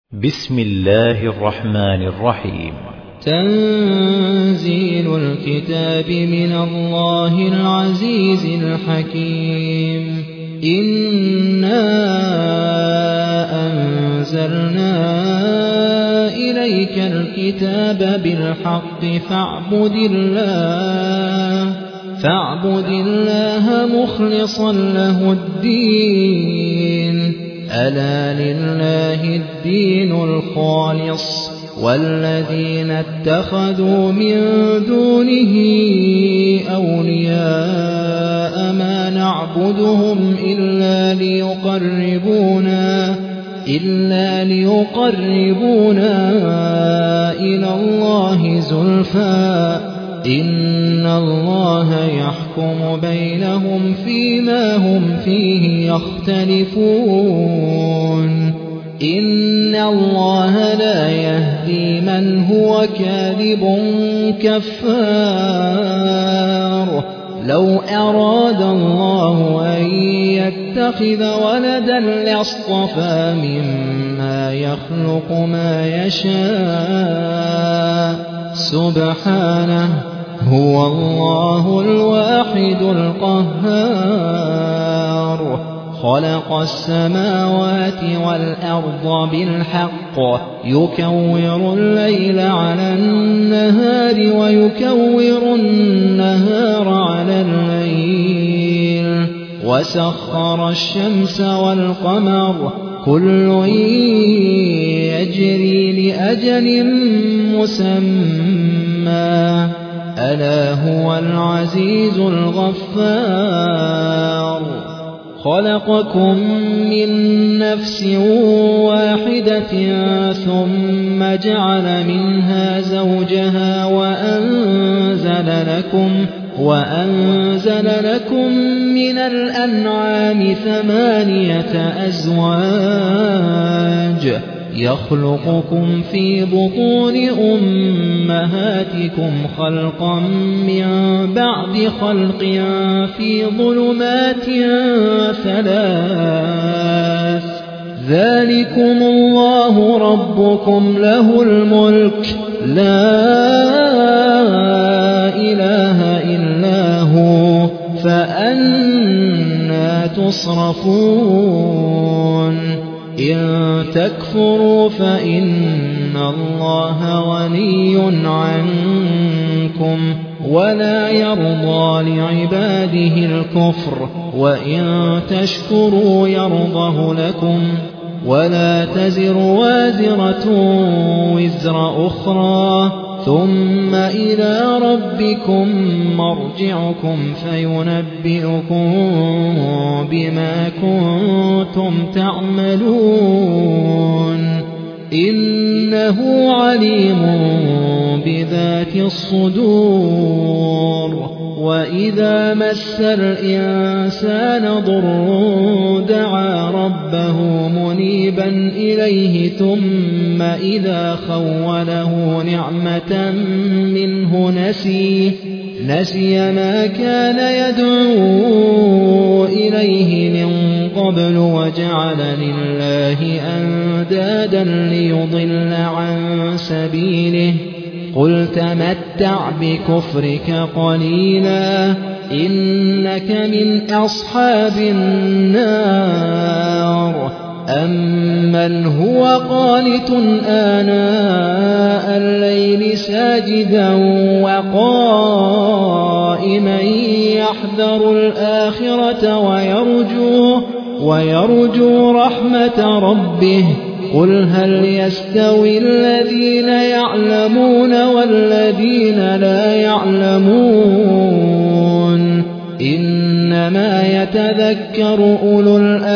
بسم الله الرحمن الرحيم. تنزيل الكتاب من الله العزيز الحكيم. إنا أنزلنا إليك الكتاب بالحق فاعبد الله مخلصا له الدين. ألا لله الدين الخالص والذين اتخذوا من دونه أولياء ما نعبدهم إلا ليقربونا إلى الله زلفى إن الله يحكم بينهم فيما هم فيه يختلفون. إن الله لا يهدي من هو كاذب كفار. لو أراد الله أن يتخذ ولدا لاصطفى مما يخلق ما يشاء سبحانه هو الله الواحد القهار. خلق السماوات والأرض بالحق يكور الليل على النهار ويكور النهار على الليل وسخر الشمس والقمر كل يجري لأجل مسمى ألا هو العزيز الغفار. خلقكم من نفس واحدة ثم جعل منها زوجها وأنزل لكم من الأنعام 8 أزواج يخلقكم في بطون أمهاتكم خلقا من بعد خلق في ظلمات 3 ذلكم الله ربكم له الملك لا إله إلا هو فأنى تصرفون. إن تكفروا فإن الله غني عنكم ولا يرضى لعباده الكفر وإن تشكروا يرضه لكم ولا تزر وازرة وزر أخرى ثم إلى ربكم مرجعكم فينبئكم بما كنتم تعملون. إنه عليم بذات الصدور. وإذا مس الإنسان ضر دعا ربه منيبا إليه ثم إذا خوله نعمة منه نسي ما كان يدعو إليه من قبل وجعل لله أندادا ليضل عن سبيله. قل تمتع بكفرك قليلا إنك من أصحاب النار. أمن هو قانت آناء الليل ساجدا وقائما يحذر الآخرة ويرجو رحمة ربه. قل هل يستوي الذين يعلمون والذين لا يعلمون إنما يتذكر أولو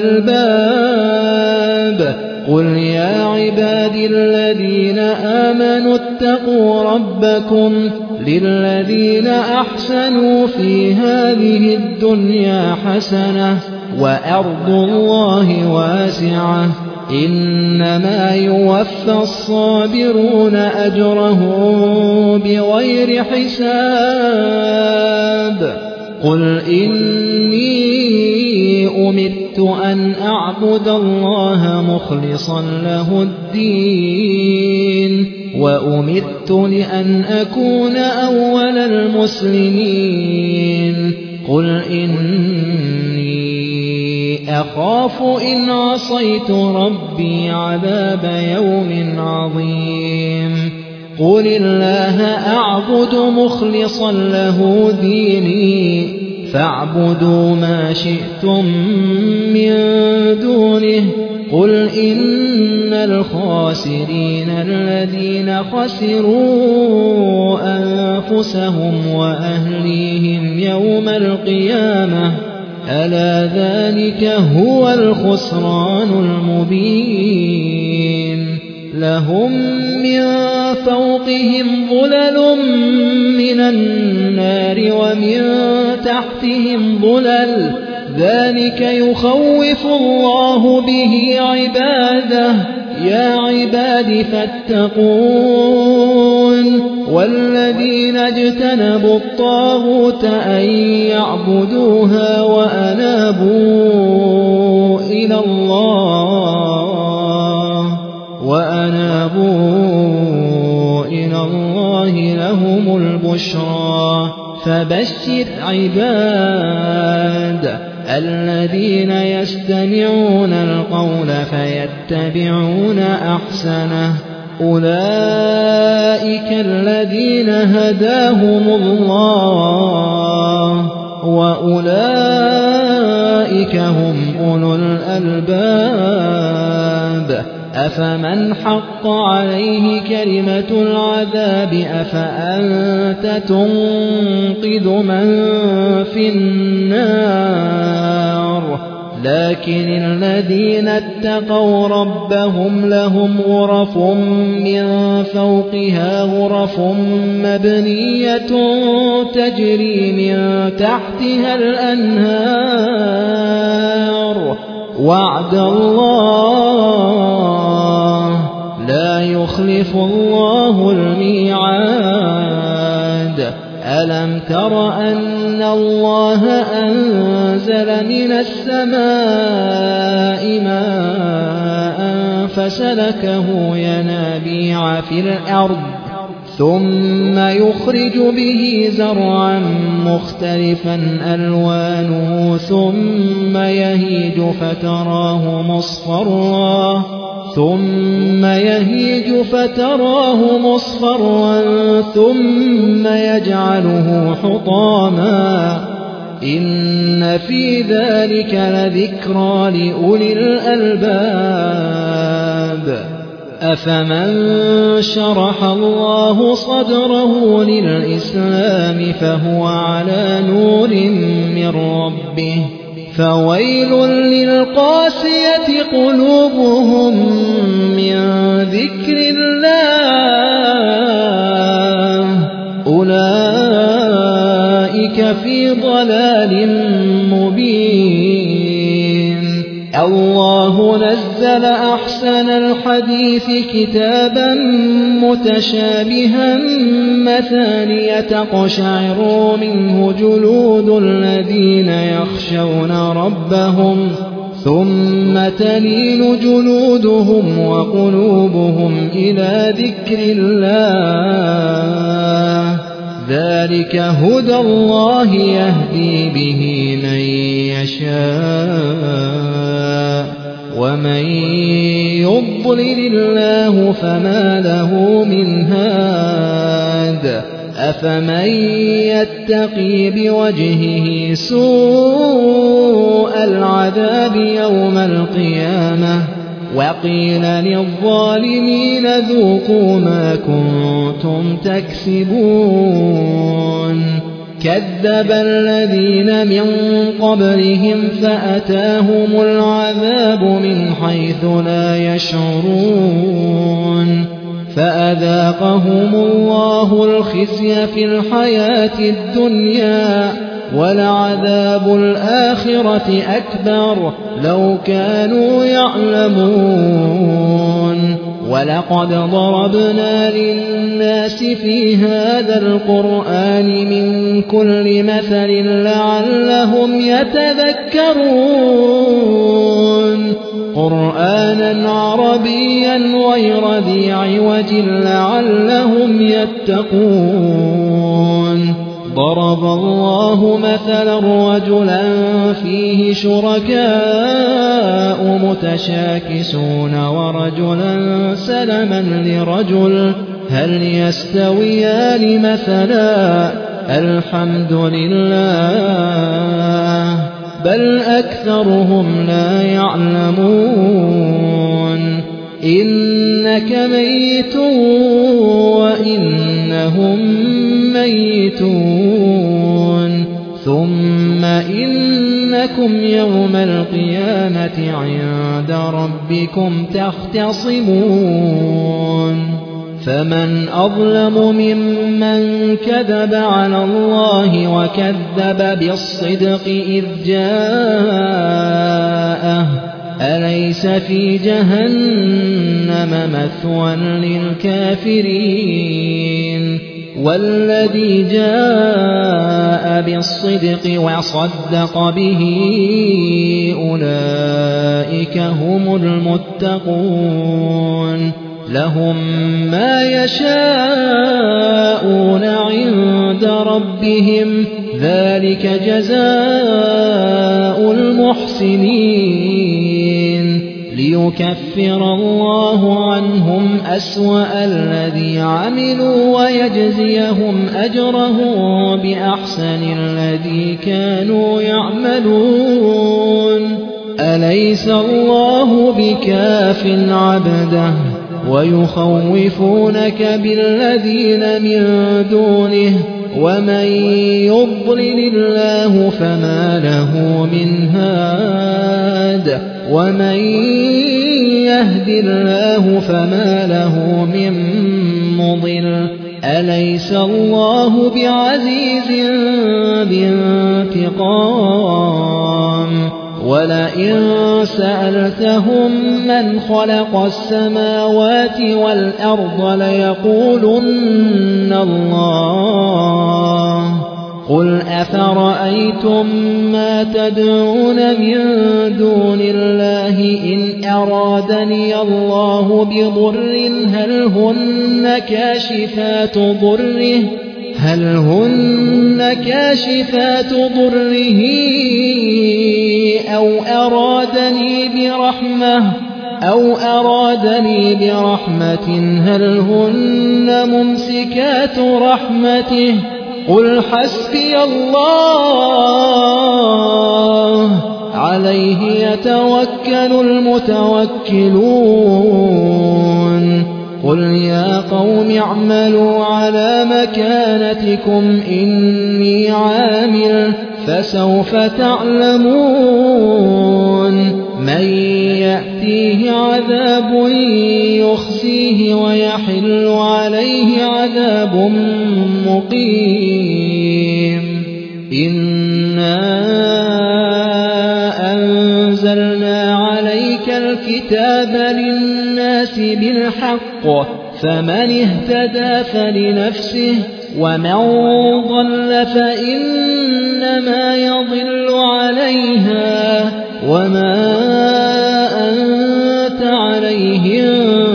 الألباب. قل يا عبادي الذين آمنوا اتقوا ربكم للذين أحسنوا في هذه الدنيا حسنة وأرض الله واسعة إنما يوفى الصابرون أجرهم بغير حساب. قل إني أمرت أن أعبد الله مخلصا له الدين وأمرت لأن أكون أول المسلمين قل إني أخاف إن عصيت ربي عذاب يوم عظيم قل الله أعبد مخلصا له ديني فاعبدوا ما شئتم من دونه قل إن الخاسرين الذين خسروا أنفسهم وأهليهم يوم القيامة ألا ذلك هو الخسران المبين لهم من فوقهم ظلل من النار ومن تحتهم ظلل ذلك يخوف الله به عباده يا عباد فاتقون والذين اجتنبوا الطاغوت أن يعبدوها وأنابوا إلى الله لهم البشرى فبشر عباد الذين يستمعون القول فيتبعون أحسنه أولئك الذين هداهم الله وأولئك هم أولو الألباب أفمن حق عليه كلمة العذاب أفأنت تنقذ من في النار لكن الذين اتقوا ربهم لهم غرف من فوقها غرف مبنية تجري من تحتها الأنهار وعد الله لا يخلف الله الميعاد ألم تر أن الله أنزل من السماء ماء فسلكه ينابيع في الأرض ثم يخرج به زرعا مختلفا ألوانه ثم يهيج فتراه مصفرا ثم يجعله حطاما إن في ذلك لذكرى لأولي الألباب أفمن شرح الله صدره للإسلام فهو على نور من ربه فويل للقاسية قلوبهم من ذكر الله أولئك في ضلال مبين الله نزل أحسن الحديث كتابا متشابها مثانية تقشعر منه جلود الذين يخشون ربهم ثم تلين جلودهم وقلوبهم إلى ذكر الله ذلك هدى الله يهدي به من يشاء ومن يضلل الله فما له من هاد أفمن يتقي بوجهه سوء العذاب يوم القيامة وقيل للظالمين ذوقوا ما كنتم تكسبون كذب الذين من قبلهم فأتاهم العذاب من حيث لا يشعرون فأذاقهم الله الخزي في الحياة الدنيا ولعذاب الآخرة أكبر لو كانوا يعلمون وَلَقَدْ ضَرَبْنَا لِلنَّاسِ فِي هَذَا الْقُرْآنِ مِنْ كُلِّ مَثَلٍ لَعَلَّهُمْ يَتَذَكَّرُونَ قُرْآنًا عَرَبِيًّا غَيْرَ ذِي عِوَجٍ لَعَلَّهُمْ يَتَّقُونَ ضرب الله مثلا رجلا فيه شركاء متشاكسون ورجلا سلما لرجل هل يستويان مثلا الحمد لله بل أكثرهم لا يعلمون إنك ميت وإنهم ميتون ثم إنكم يوم القيامة عند ربكم تختصمون فمن أظلم ممن كذب على الله وكذب بالصدق إذ جاءه أليس في جهنم مثوى للكافرين والذي جاء بالصدق وصدق به أولئك هم المتقون لهم ما يشاءون عند ربهم ذلك جزاء المحسنين ليكفر الله عنهم أسوأ الذي عملوا ويجزيهم أجرهم بأحسن الذي كانوا يعملون أليس الله بكاف عبده ويخوفونك بالذين من دونه ومن يضلل الله فما له من هاد ومن يهد الله فما له من مضل أليس الله بعزيز ذي انتقام ولئن سألتهم من خلق السماوات والأرض ليقولن الله قل أفرأيتم ما تدعون من دون الله إن أرادني الله بضر هل هن كاشفات ضره أو أرادني برحمة هل هن ممسكات رحمته قل حسبي الله عليه يتوكل المتوكلون قل يا قوم اعملوا على مكانتكم إني عامل فسوف تعلمون من يأتيه عذاب يخزيه ويحل عليه عذاب مقيم إنا أنزلنا عليك الكتاب للناس بالحق فمن اهتدى فلنفسه ومن ضل فإنما يضل عليها وما أنت عليهم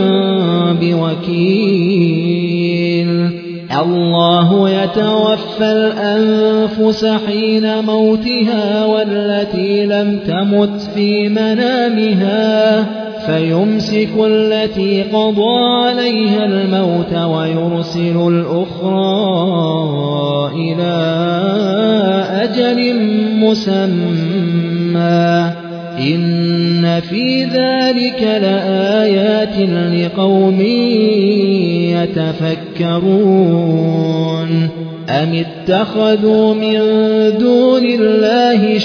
بوكيل الله يتوفى الأنفس حين موتها والتي لم تمت في منامها فيمسك التي قضى عليها الموت ويرسل الأخرى إلى أجل مسمى إن في ذلك لآيات لقوم يتفكرون أم اتخذوا من دون الله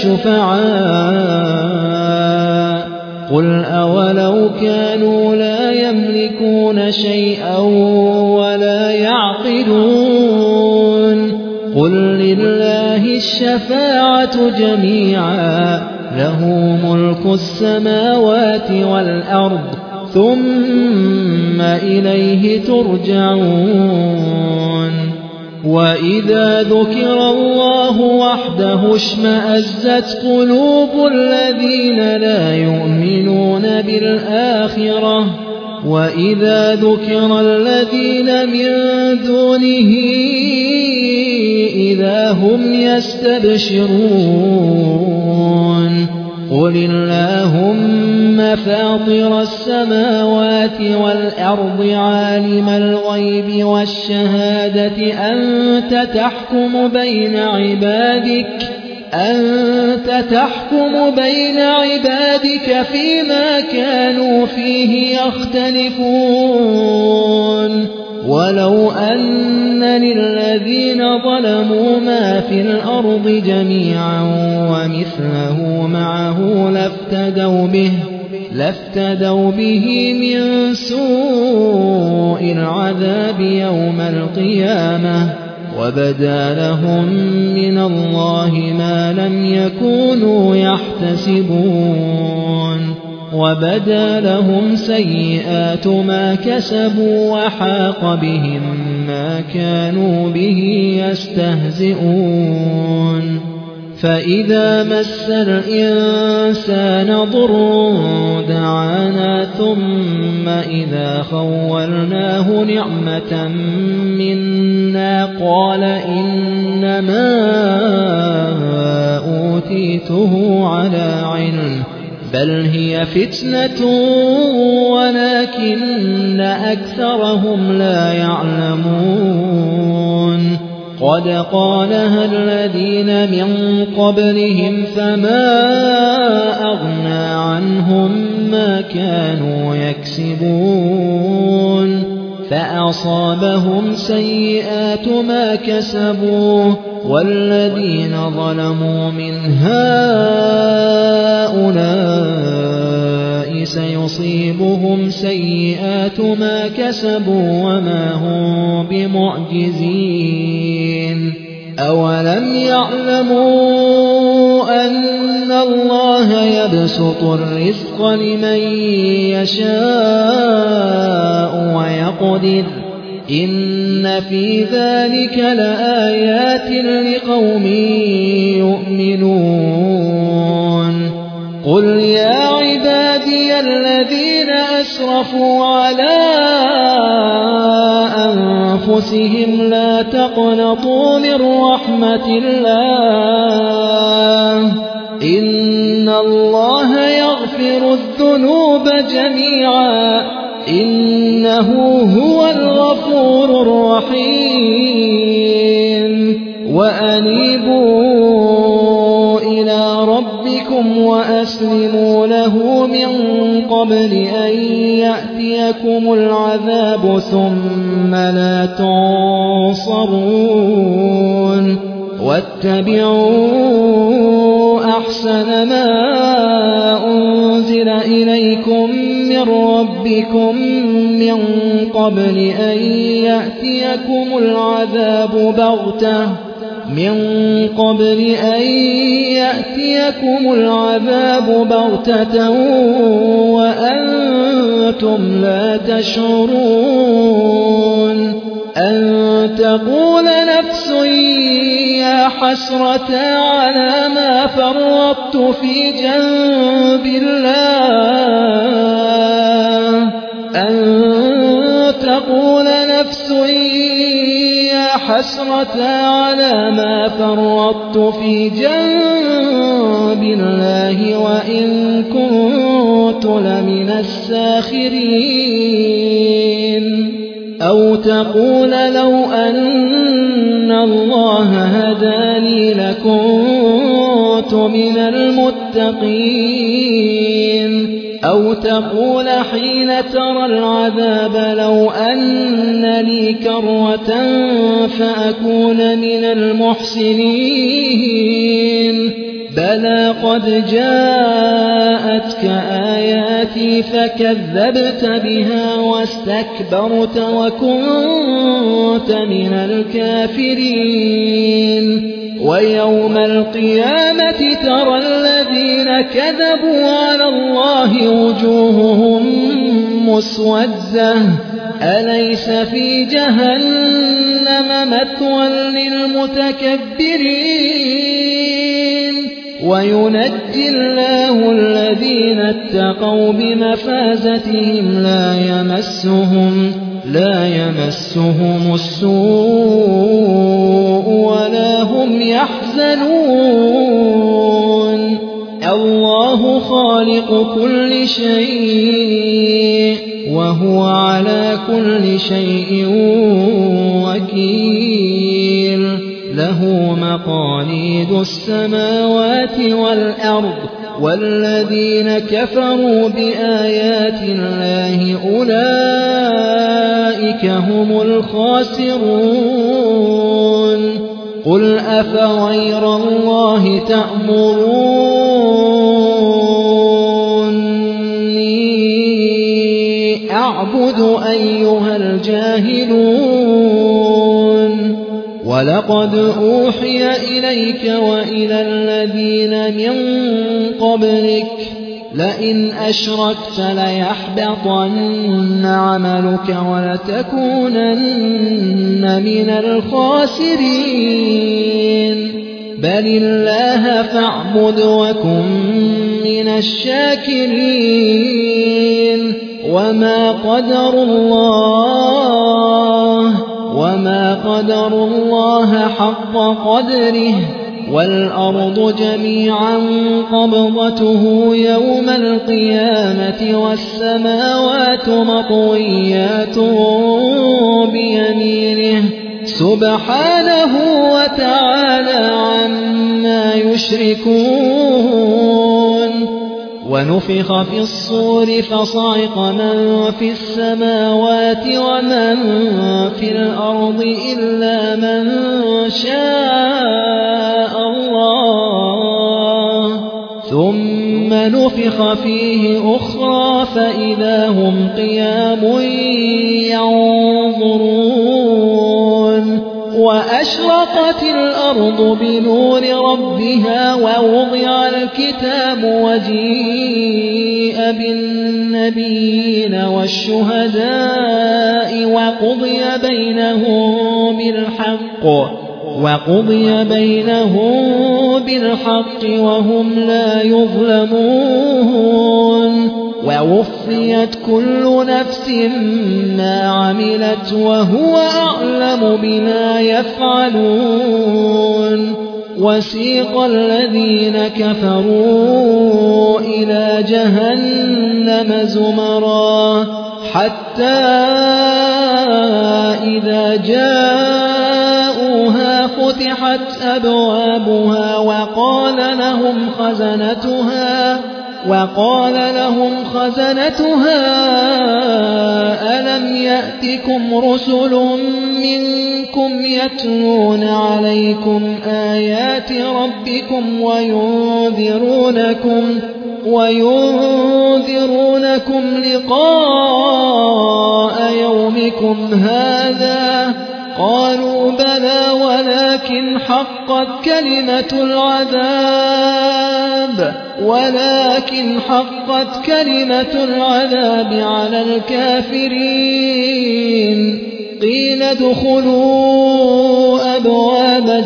شفعاء قل أولو كانوا لا يملكون شيئا ولا يعقلون قل لله الشفاعة جميعا له ملك السماوات والأرض ثم إليه ترجعون وإذا ذكر الله وحده اشمأزت قلوب الذين لا يؤمنون بالآخرة وإذا ذكر الذين من دونه إذا هم يستبشرون قل اللهم فاطر السماوات والأرض عالم الغيب والشهادة أنت تحكم بين عبادك فيما كانوا فيه يختلفون ولو أن للذين ظلموا ما في الأرض جميعا ومثله معه لافتدوا به من سوء العذاب يوم القيامة وبدا لهم من الله ما لم يكونوا يحتسبون وبدا لهم سيئات ما كسبوا وحاق بهم ما كانوا به يستهزئون فإذا مس الإنسان ضر دعانا ثم إذا خولناه نعمة منا قال إنما أوتيته على علم بل هي فتنة ولكن أكثرهم لا يعلمون قد قالها الذين من قبلهم فما أغنى عنهم ما كانوا يكسبون فأصابهم سيئات ما كسبوا والذين ظلموا من هؤلاء سيصيبهم سيئات ما كسبوا وما هم بمعجزين أولم يعلموا أن الله يبسط الرزق لمن يشاء ويقدر إن في ذلك لآيات لقوم يؤمنون قل يا عبادي الذين أسرفوا على أنفسهم لا تقنطوا من رحمة الله إن الله يغفر الذنوب جميعا إنه هو الغفور الرحيم وأنيبوا إلى ربكم وأسلموا له من قبل أن يأتيكم العذاب ثم لا تنصرون واتبعوا أحسن ما أنزل إليكم من ربكم من قبل أن يأتيكم العذاب بغتة وأنتم لا تشعرون أن تقول نفس يا حسرة على ما فرطت في جنب الله أن تقول نفس يا حسرة على ما فرطت في جنب الله وإن كنت لمن الساخرين أو تقول لو أن الله هداني لكنت من المتقين أو تقول حين ترى العذاب لو أن لي كرة فأكون من المحسنين بلى قد جاءتك آياتي فكذبت بها واستكبرت وكنت من الكافرين ويوم القيامة ترى الذين كذبوا على الله وجوههم مسودة أليس في جهنم مثوى للمتكبرين وينجي الله الذين اتقوا بمفازتهم لا يمسهم السوء ولا هم يحزنون الله خالق كل شيء وهو على كل شيء وكيل له مقاليد السماوات والأرض والذين كفروا بآيات الله أولئك هم الخاسرون قل أفغير الله تأمروني أعبد أيها الجاهلون ولقد أوحي إليك وإلى الذين من قبلك لئن أشركت ليحبطن عملك ولتكونن من الخاسرين بل الله فاعبد وكن من الشاكرين وما قدروا الله حق قدره والأرض جميعا قبضته يوم القيامة والسماوات مطويات بيمينه سبحانه وتعالى عما يشركون ونفخ في الصور فصعق من في السماوات ومن في الأرض إلا من شاء الله ثم نفخ فيه أخرى فإذا هم قيام ينظرون وأشرقت الأرض بنور ربها ووضع الكتاب وجيء بالنبيين والشهداء وقضي بينهم بالحق وهم لا يظلمون ووفيت كل نفس ما عملت وهو أعلم بما يفعلون وسيق الذين كفروا إلى جهنم زمرا حتى إذا جاءوها فتحت أبوابها وقال لهم خزنتها ألم يأتكم رسل منكم يتلون عليكم آيات ربكم وينذرونكم لقاء يومكم هذا قالوا بلى ولكن حقت كلمة العذاب على الكافرين قيل ادخلوا أبواب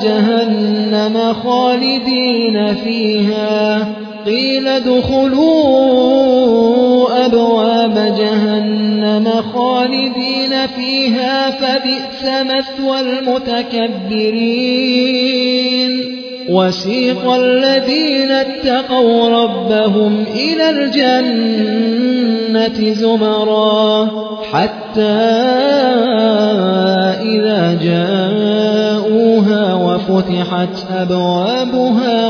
جهنم خالدين فيها فبئس مثوى المتكبرين وسيق الذين اتقوا ربهم إلى الجنة زمرا حتى إذا جاءوها وفتحت أبوابها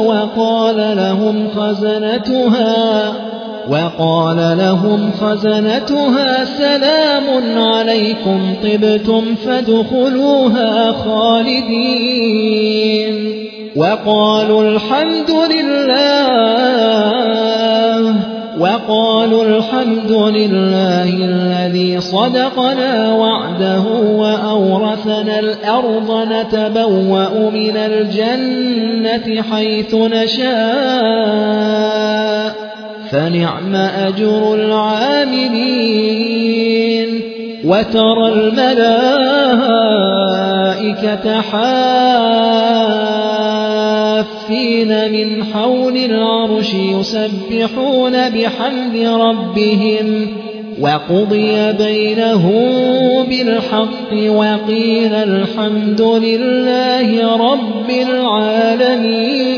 وقال لهم خزنتها سلام عليكم طبتم فادخلوها خالدين وقالوا الحمد لله وقالوا الحمد لله الذي صدقنا وعده وأورثنا الأرض نتبوأ من الجنة حيث نشاء فنعم أجر العاملين وترى الملائكة حافين من حول العرش يسبحون بحمد ربهم وقضي بينهم بالحق وقيل الحمد لله رب العالمين